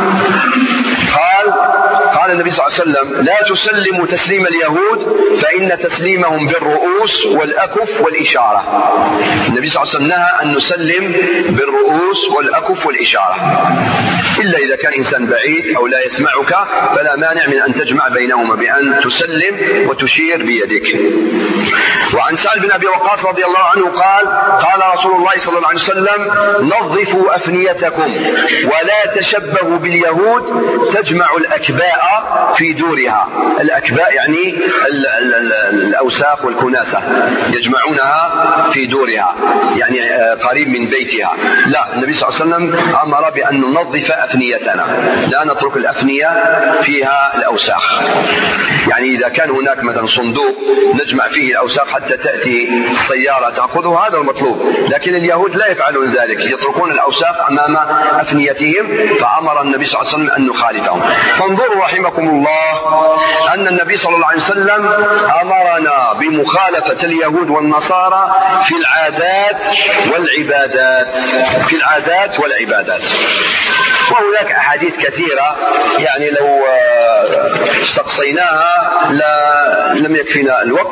قال النبي صلى الله عليه وسلم: لا تسلموا تسليم اليهود فإن تسليمهم بالرؤوس والأكف والإشارة. النبي صلى الله عليه وسلم نهى أن نسلم بالرؤوس والأكف والإشارة، إلا إذا كان إنسان بعيد أو لا يسمعك فلا مانع من أن تجمع بينهما بأن تسلم وتشير بيدك. وعن سعد بن أبي وقاص رضي الله عنه قال رسول الله صلى الله عليه وسلم: نظفوا أفنيتكم ولا تشبهوا باليهود تجمع الأكباء في دورها. الأكباء يعني الأوساخ والكناسة، يجمعونها في دورها يعني قريب من بيتها. لا، النبي صلى الله عليه وسلم أمر بأن ننظف أفنيتنا، لا نترك الأفنية فيها الأوساخ. يعني إذا كان هناك مثلا صندوق نجمع فيه الأوساخ حتى تأتي السيارة تأخذه، هذا المطلوب. لكن اليهود لا يفعلون ذلك، يتركون الأوساخ أمام أفنيتهم، فأمر النبي صلى الله عليه وسلم أن نخالفهم. فانظروا رحمكم الله أن النبي صلى الله عليه وسلم أمرنا بمخالفة اليهود والنصارى في العادات والعبادات، في العادات والعبادات. وهناك أحاديث كثيرة يعني لو استقصيناها لم يكفينا الوقت.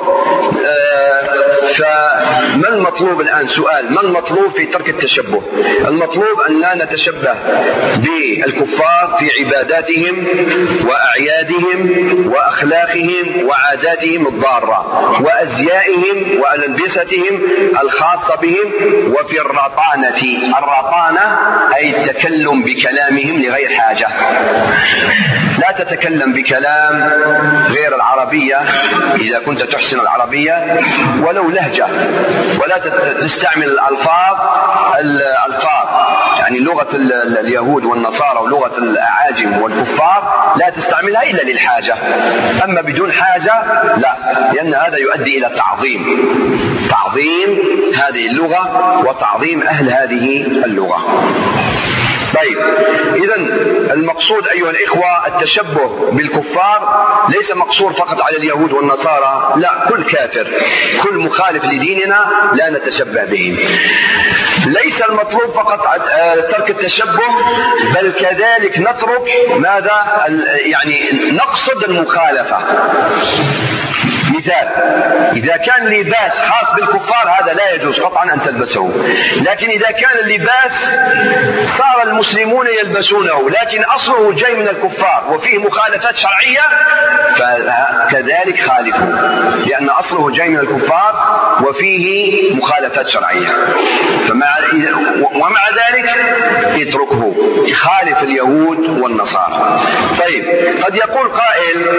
فما المطلوب الآن؟ سؤال: ما المطلوب في ترك التشبه؟ المطلوب أن لا نتشبه بالكفار في عباداتهم وأعيادهم وأخلاقهم وعاداتهم الضارة وأزيائهم وألبستهم الخاصة بهم، وفي الرطانة. الرطانة أي التكلم بكلامهم لغير حاجة. لا تتكلم بكلام غير العربية إذا كنت تحسن العربية ولو لهجة، ولا تستعمل الألفاظ يعني لغة اليهود والنصارى ولغة الأعاجم والكفار لا تستعملها إلا للحاجة، أما بدون حاجة لا، لأن هذا يؤدي إلى تعظيم هذه اللغة وتعظيم أهل هذه اللغة. طيب، إذن المقصود أيها الإخوة التشبه بالكفار ليس مقصور فقط على اليهود والنصارى، لا، كل كافر، كل مخالف لديننا لا نتشبه به. ليس المطلوب فقط ترك التشبه، بل كذلك نترك ماذا؟ يعني نقصد المخالفة. مثال: إذا كان لباس خاص بالكفار هذا لا يجوز قطعا أن تلبسه، لكن إذا كان اللباس صار المسلمون يلبسونه لكن أصله جاي من الكفار وفيه مخالفات شرعية فكذلك خالفه، لأن أصله جاي من الكفار وفيه مخالفات شرعية، ومع ذلك اتركه، خالف اليهود والنصارى. طيب، قد يقول قائل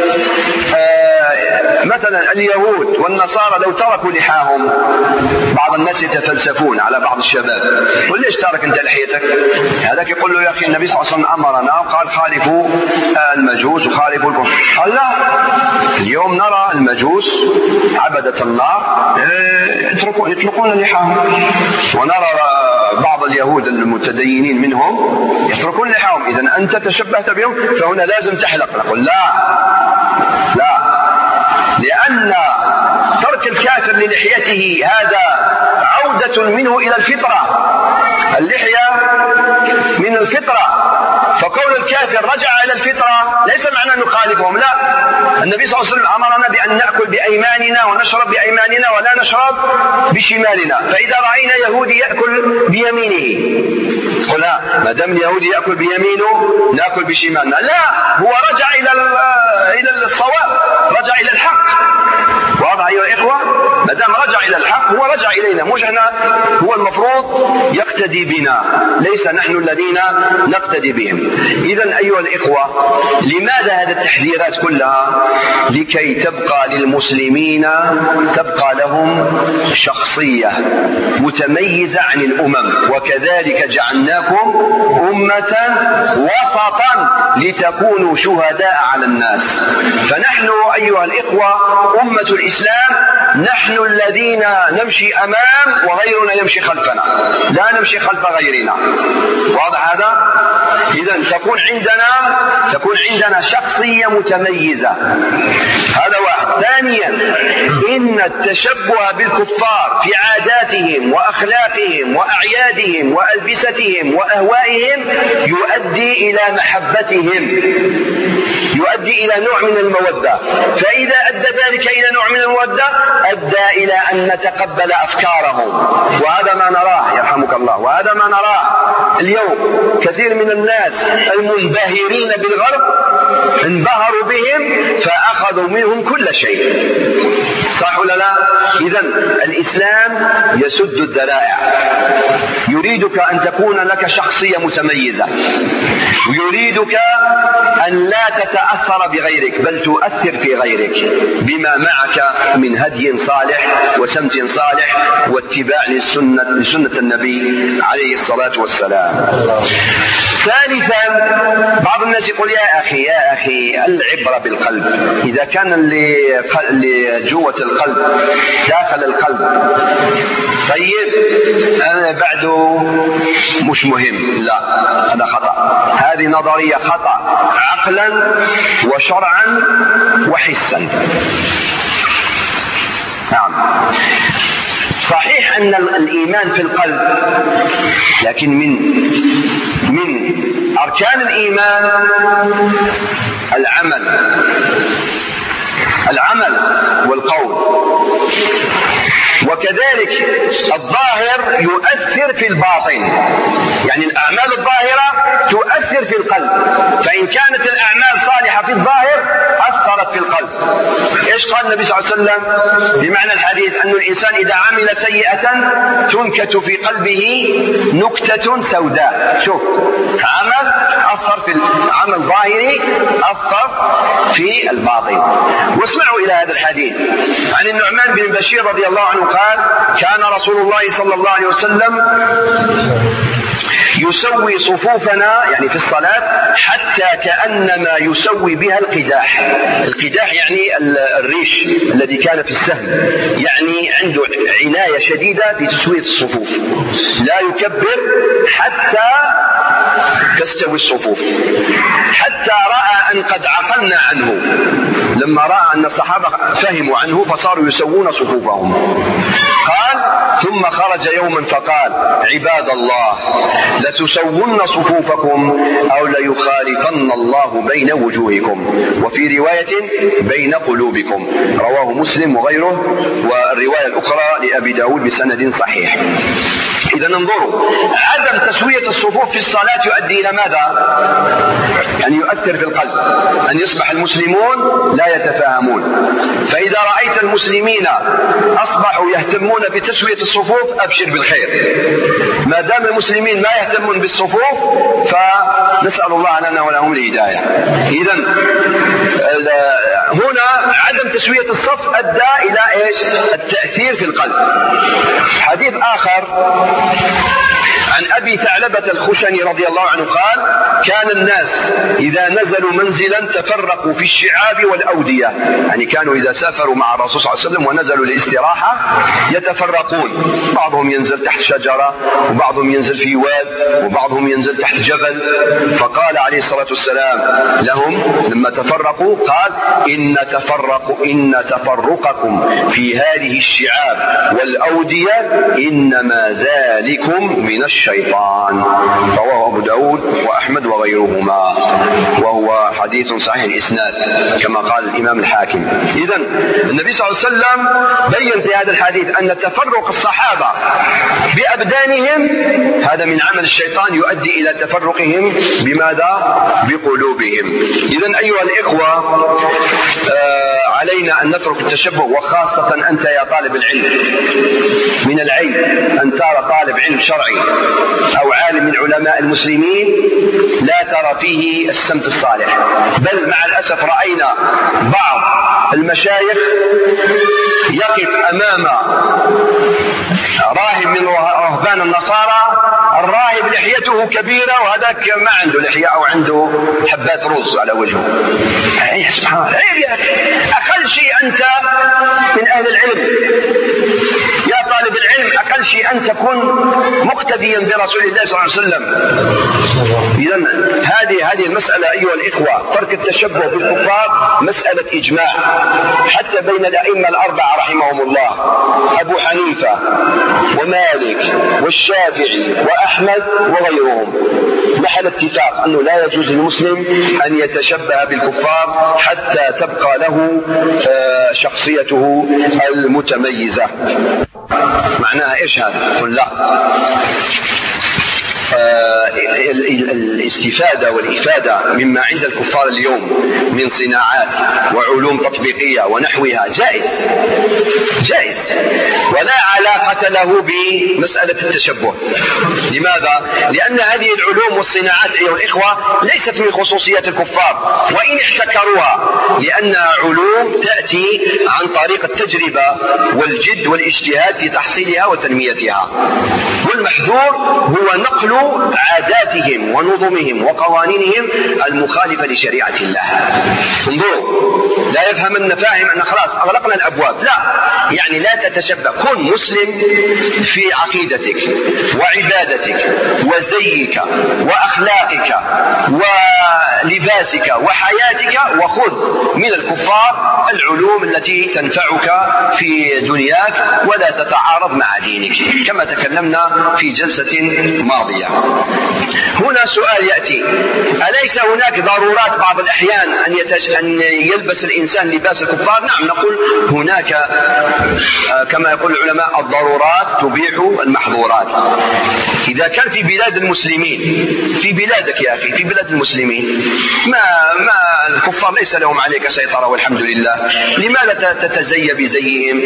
مثلا اليهود والنصارى لو تركوا لحاهم، بعض الناس يتفلسفون على بعض الشباب: وليش تارك انت لحيتك؟ هذاك يقول له: يا اخي النبي صلى الله عليه وسلم امرنا وقال خالفوا المجوس وخالفوا الكفر. قال: لا، اليوم نرى المجوس عبدة النار يطلقون لحاهم، ونرى بعض اليهود المتدينين منهم يتركون لحاهم، اذا انت تشبهت بهم فهنا لازم تحلق. نقول: لا، لأن ترك الكافر للحيته لحيته هذا عودة منه إلى الفطرة، اللحية من الفطرة، فقول الكافر رجع إلى الفطرة ليس معنى أن نخالفهم، لا، النبي صلى الله عليه وسلم أمرنا بأن نأكل بأيماننا ونشرب بأيماننا ولا نشرب بشمالنا، فإذا رأينا يهودي يأكل بيمينه قلنا ما دام اليهودي يأكل بيمينه نأكل بشمالنا، لا، هو رجع إلى الصواب، رجع إلى الحق. واضح أيها الإخوة؟ ما دام رجع إلى الحق هو رجع إلينا، مش احنا هو المفروض يقتدي بنا، ليس نحن الذين نقتدي بهم. إذا أيها الإخوة، لماذا هذه التحذيرات كلها؟ لكي تبقى للمسلمين، تبقى لهم شخصية متميزة عن الأمم، وكذلك جعلناكم أمة وسطا لتكونوا شهداء على الناس. فنحن أيها الإخوة أمة الإسلام نحن الذين نمشي أمام وغيرنا يمشي خلفنا، لا نمشي خلف غيرنا. واضح هذا؟ إذن تكون عندنا شخصية متميزة، هذا واحد. ثانيا، إن التشبه بالكفار في عاداتهم وأخلاقهم وأعيادهم وألبستهم وأهوائهم يؤدي إلى محبتهم، يؤدي إلى نوع من المودة، فإذا أدى ذلك إلى نوع من المودة أدى إلى أن نتقبل أفكارهم، وهذا ما نراه يرحمك الله، وهذا ما نراه اليوم. كثير من الناس المنبهرين بالغرب انبهروا بهم فأخذوا منهم كل شيء، صح ولا لا؟ إذن الإسلام يسد الذرائع، يريدك أن تكون لك شخصية متميزة، ويريدك أن لا تتأثر بغيرك بل تؤثر في غيرك بما معك من هدي صالح وسمت صالح واتباع لسنة النبي عليه الصلاة والسلام. ثالثا، بعض الناس يقول يا أخي العبرة بالقلب، إذا كان اللي جوة القلب داخل القلب طيب أنا بعده مش مهم، لا، هذا خطأ، هذه نظرية خطأ عقلا وشرعا وحسا. نعم، صحيح أن الإيمان في القلب، لكن من أركان الإيمان العمل والقول، وكذلك الظاهر يؤثر في الباطن، يعني الأعمال الظاهرة تؤثر في القلب، فإن كانت الأعمال صالحة في الظاهر أثرت في القلب. إيش قال النبي صلى الله عليه وسلم بمعنى الحديث؟ أن الإنسان إذا عمل سيئة تنكت في قلبه نكتة سوداء. شوف، عمل أثر في العمل ظاهري، أثر في الباطن. واسمعوا إلى هذا الحديث عن النعمان بن بشير رضي الله عنه قال: كان رسول الله صلى الله عليه وسلم يسوي صفوفنا، يعني في الصلاة، حتى كأنما يسوي بها القداح. القداح يعني الريش الذي كان في السهم، يعني عنده عناية شديدة في تسوية الصفوف، لا يكبر حتى تستوي الصفوف، حتى رأى أن قد عقلنا عنه، لما رأى أن الصحابة فهموا عنه فصاروا يسوون صفوفهم. قال: ثم خرج يوما فقال: عباد الله، لتسوون صفوفكم أو ليخالفن الله بين وجوهكم، وفي رواية بين قلوبكم. رواه مسلم وغيره، والرواية الأخرى لأبي داود بسند صحيح. إذا انظروا، عدم تسوية الصفوف في الصلاة يؤدي إلى ماذا؟ يعني يؤثر في القلب، أن يصبح المسلمون لا يتفاهمون. فإذا رأيت المسلمين أصبحوا يهتمون بتسوية الصفوف أبشر بالخير. ما دام المسلمين ما يهتمون بالصفوف فنسأل الله لنا ولهم الهداية. إذا هنا عدم تسوية الصف أدى إلى إيش؟ التأثير في القلب. حديث آخر عن أبي ثعلبة الخشني رضي الله عنه قال: كان الناس إذا نزلوا منزلا تفرقوا في الشعاب والأودية، يعني كانوا إذا سافروا مع الرسول صلى الله عليه وسلم ونزلوا للاستراحة يتفرقون، بعضهم ينزل تحت شجرة، وبعضهم ينزل في واد، وبعضهم ينزل تحت جبل. فقال عليه الصلاة والسلام لهم لما تفرقوا، قال: إن تفرقكم في هذه الشعاب والأودية إنما ذلكم من الشيطان. رواه أبو داود وأحمد وغيرهما، وهو حديث صحيح الإسناد كما قال الإمام الحاكم. إذن النبي صلى الله عليه وسلم بين في هذا الحديث أن تفرق الصحابة بأبدانهم هذا من عمل الشيطان يؤدي إلى تفرقهم بماذا؟ بقلوبهم. إذن أيها الإخوة، علينا أن نترك التشبه، وخاصة أنت يا طالب العلم. من العيب أن ترى طالب علم شرعي أو عالم من علماء المسلمين لا ترى فيه السمت الصالح، بل مع الأسف رأينا بعض المشايخ يقف أمام راهب من رهبان النصارى، الراهب لحيته كبيرة وهذاك ما عنده لحية أو عنده حبات رز على وجهه. سبحان الله، عيب يا أخي. أقل شيء أنت من أهل العلم يا طالب العلم، أقل شيء أن تكون مقتديا برسول الله صلى الله عليه وسلم. إذن هذه المسألة أيها الإخوة، ترك التشبه بالكفار مسألة إجماع حتى بين الأئمة الأربعة رحمهم الله، أبو حنيفة ومالك والشافعي وأحمد وغيرهم، محل اتفاق أنه لا يجوز للمسلم أن يتشبه بالكفار حتى تبقى له شخصيته المتميزة. معناها إيش هذا؟ قل لا، الاستفادة والإفادة مما عند الكفار اليوم من صناعات وعلوم تطبيقية ونحوها جائز ولا علاقة له بمسألة التشبه. لماذا؟ لأن هذه العلوم والصناعات أيها الإخوة ليست من خصوصيات الكفار وإن احتكروها، لأنها علوم تأتي عن طريق التجربة والجد والاجتهاد في تحصيلها وتنميتها، والمحذور هو نقل عاداتهم ونظمهم وقوانينهم المخالفة لشريعة الله. انظروا، لا يفهم فاهم أن خلاص أغلقنا الأبواب، لا، يعني لا تتشبه. كن مسلم في عقيدتك وعبادتك وزيك وأخلاقك ولباسك وحياتك، وخذ من الكفار العلوم التي تنفعك في دنياك ولا تتعارض مع دينك، كما تكلمنا في جلسة ماضية. هنا سؤال يأتي: أليس هناك ضرورات بعض الأحيان أن يلبس الإنسان لباس الكفار؟ نعم، نقول هناك كما يقول العلماء الضرورات تبيح المحظورات. إذا كان في بلاد المسلمين، في بلادك يا أخي، في بلاد المسلمين ما الكفار ليس لهم عليك سيطرة والحمد لله، لماذا تتزي بزيهم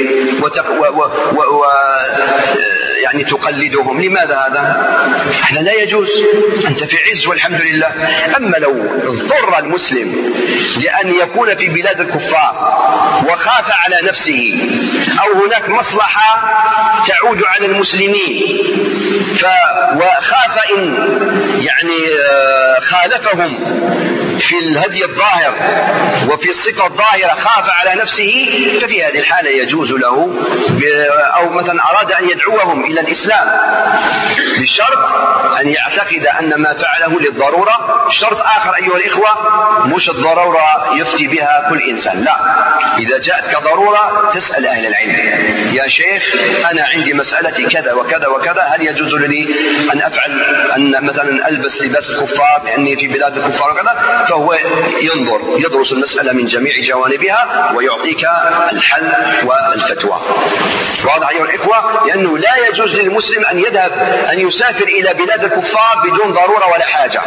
يعني تقلدهم؟ لماذا هذا لا يجوز، أنت في عز والحمد لله. أما لو اضطر المسلم لأن يكون في بلاد الكفار وخاف على نفسه أو هناك مصلحة تعود على المسلمين وخاف إن يعني خالفهم في الهدي الظاهر وفي الصفة الظاهرة، خاف على نفسه، ففي هذه الحالة يجوز له، أو مثلا أراد أن يدعوهم إلى الإسلام بشرط أن يعتقد أن ما فعله للضرورة. شرط آخر أيها الإخوة، مش الضرورة يفتي بها كل إنسان، لا، إذا جاءتك ضرورة تسأل أهل العلم: يا شيخ أنا عندي مسألتي كذا وكذا وكذا، هل يجوز لي أن أفعل أن مثلا ألبس لباس الكفار لأني في بلاد الكفار وكذا؟ فهو يدرس المسألة من جميع جوانبها ويعطيك الحل والفتوى. واضح أيها الإخوة؟ لأنه لا يجوز للمسلم أن يسافر إلى بلاد الكفار بدون ضرورة ولا حاجة،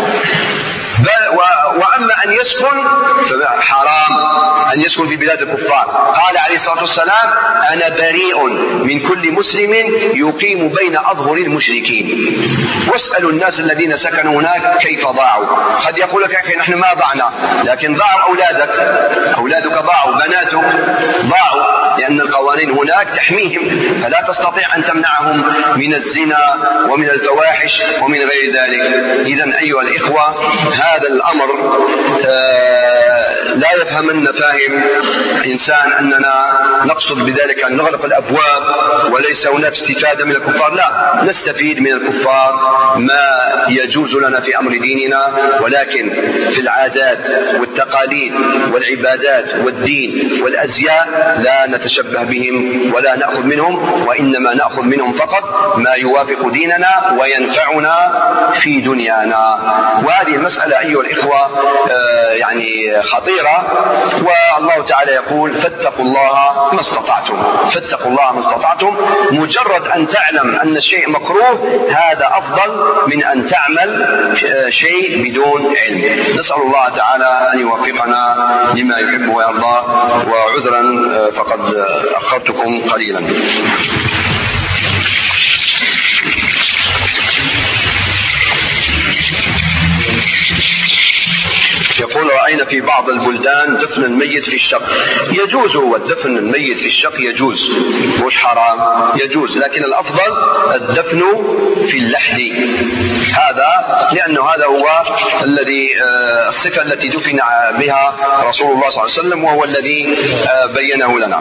وأما أن يسكن فحرام أن يسكن في بلاد الكفار. قال عليه الصلاة والسلام: أنا بريء من كل مسلم يقيم بين أظهر المشركين. واسألوا الناس الذين سكنوا هناك كيف ضاعوا. قد يقول لك: يا أخي نحن ما ضعنا، لكن ضاعوا أولادك ضاعوا، بناتك ضاعوا، لأن القوانين هناك تحميهم، فلا تستطيع أن تمنعهم من الزنا ومن الفواحش ومن غير ذلك. إذن أيها الإخوة، هذا الأمر لا يفهمن فاهم إنسان أننا نقصد بذلك أن نغلق الأبواب وليس هناك استفادة من الكفار. لا، نستفيد من الكفار ما يجوز لنا في أمر ديننا، ولكن في العادات والتقاليد والعبادات والدين والأزياء لا نتشبه بهم ولا نأخذ منهم، وإنما نأخذ منهم فقط ما يوافق ديننا وينفعنا في دنيانا. وهذه المسألة أيها الإخوة يعني خطيرة، والله تعالى يقول فاتقوا الله ما استطعتم. فاتقوا الله ما استطعتم، مجرد أن تعلم أن الشيء مكروه هذا أفضل من أن تعمل شيء بدون علم. نسأل الله تعالى أن يوفقنا لما يحب ويرضى. وعذرا فقد أخرتكم قليلا. يقول رأينا في بعض البلدان دفن الميت في الشق. يجوز، والدفن الميت في الشق يجوز، مش حرام، يجوز، لكن الأفضل الدفن في اللحد، هذا لأنه هذا هو الذي الصفة التي دفن بها رسول الله صلى الله عليه وسلم، وهو الذي بينه لنا.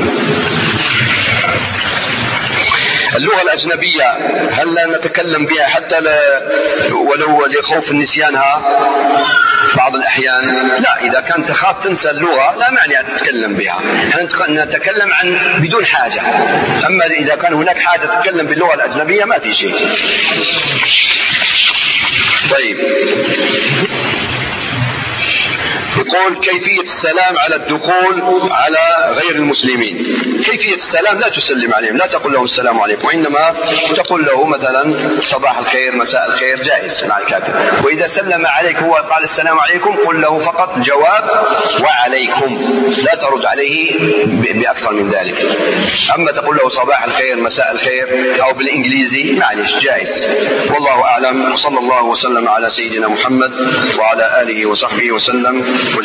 اللغة الأجنبية هل لا نتكلم بها حتى ولو لخوف نسيانها بعض الأحيان؟ لا، إذا كانت تخاف تنسى اللغة لا معنى أن تتكلم بها، نتكلم عن بدون حاجة. أما إذا كان هناك حاجة تتكلم باللغة الأجنبية ما في شيء. طيب، يقول كيفية السلام على الدخول على غير المسلمين. كيفية السلام لا تسلم عليهم، لا تقول له السلام عليكم، وإنما تقول له مثلا صباح الخير مساء الخير، جائز مع الكافر. وإذا سلم عليك هو قال السلام عليكم قل له فقط جواب وعليكم، لا ترد عليه بأكثر من ذلك. أما تقول له صباح الخير مساء الخير أو بالإنجليزي معلش جائز. والله أعلم، وصلى الله وسلم على سيدنا محمد وعلى آله وصحبه وسلم.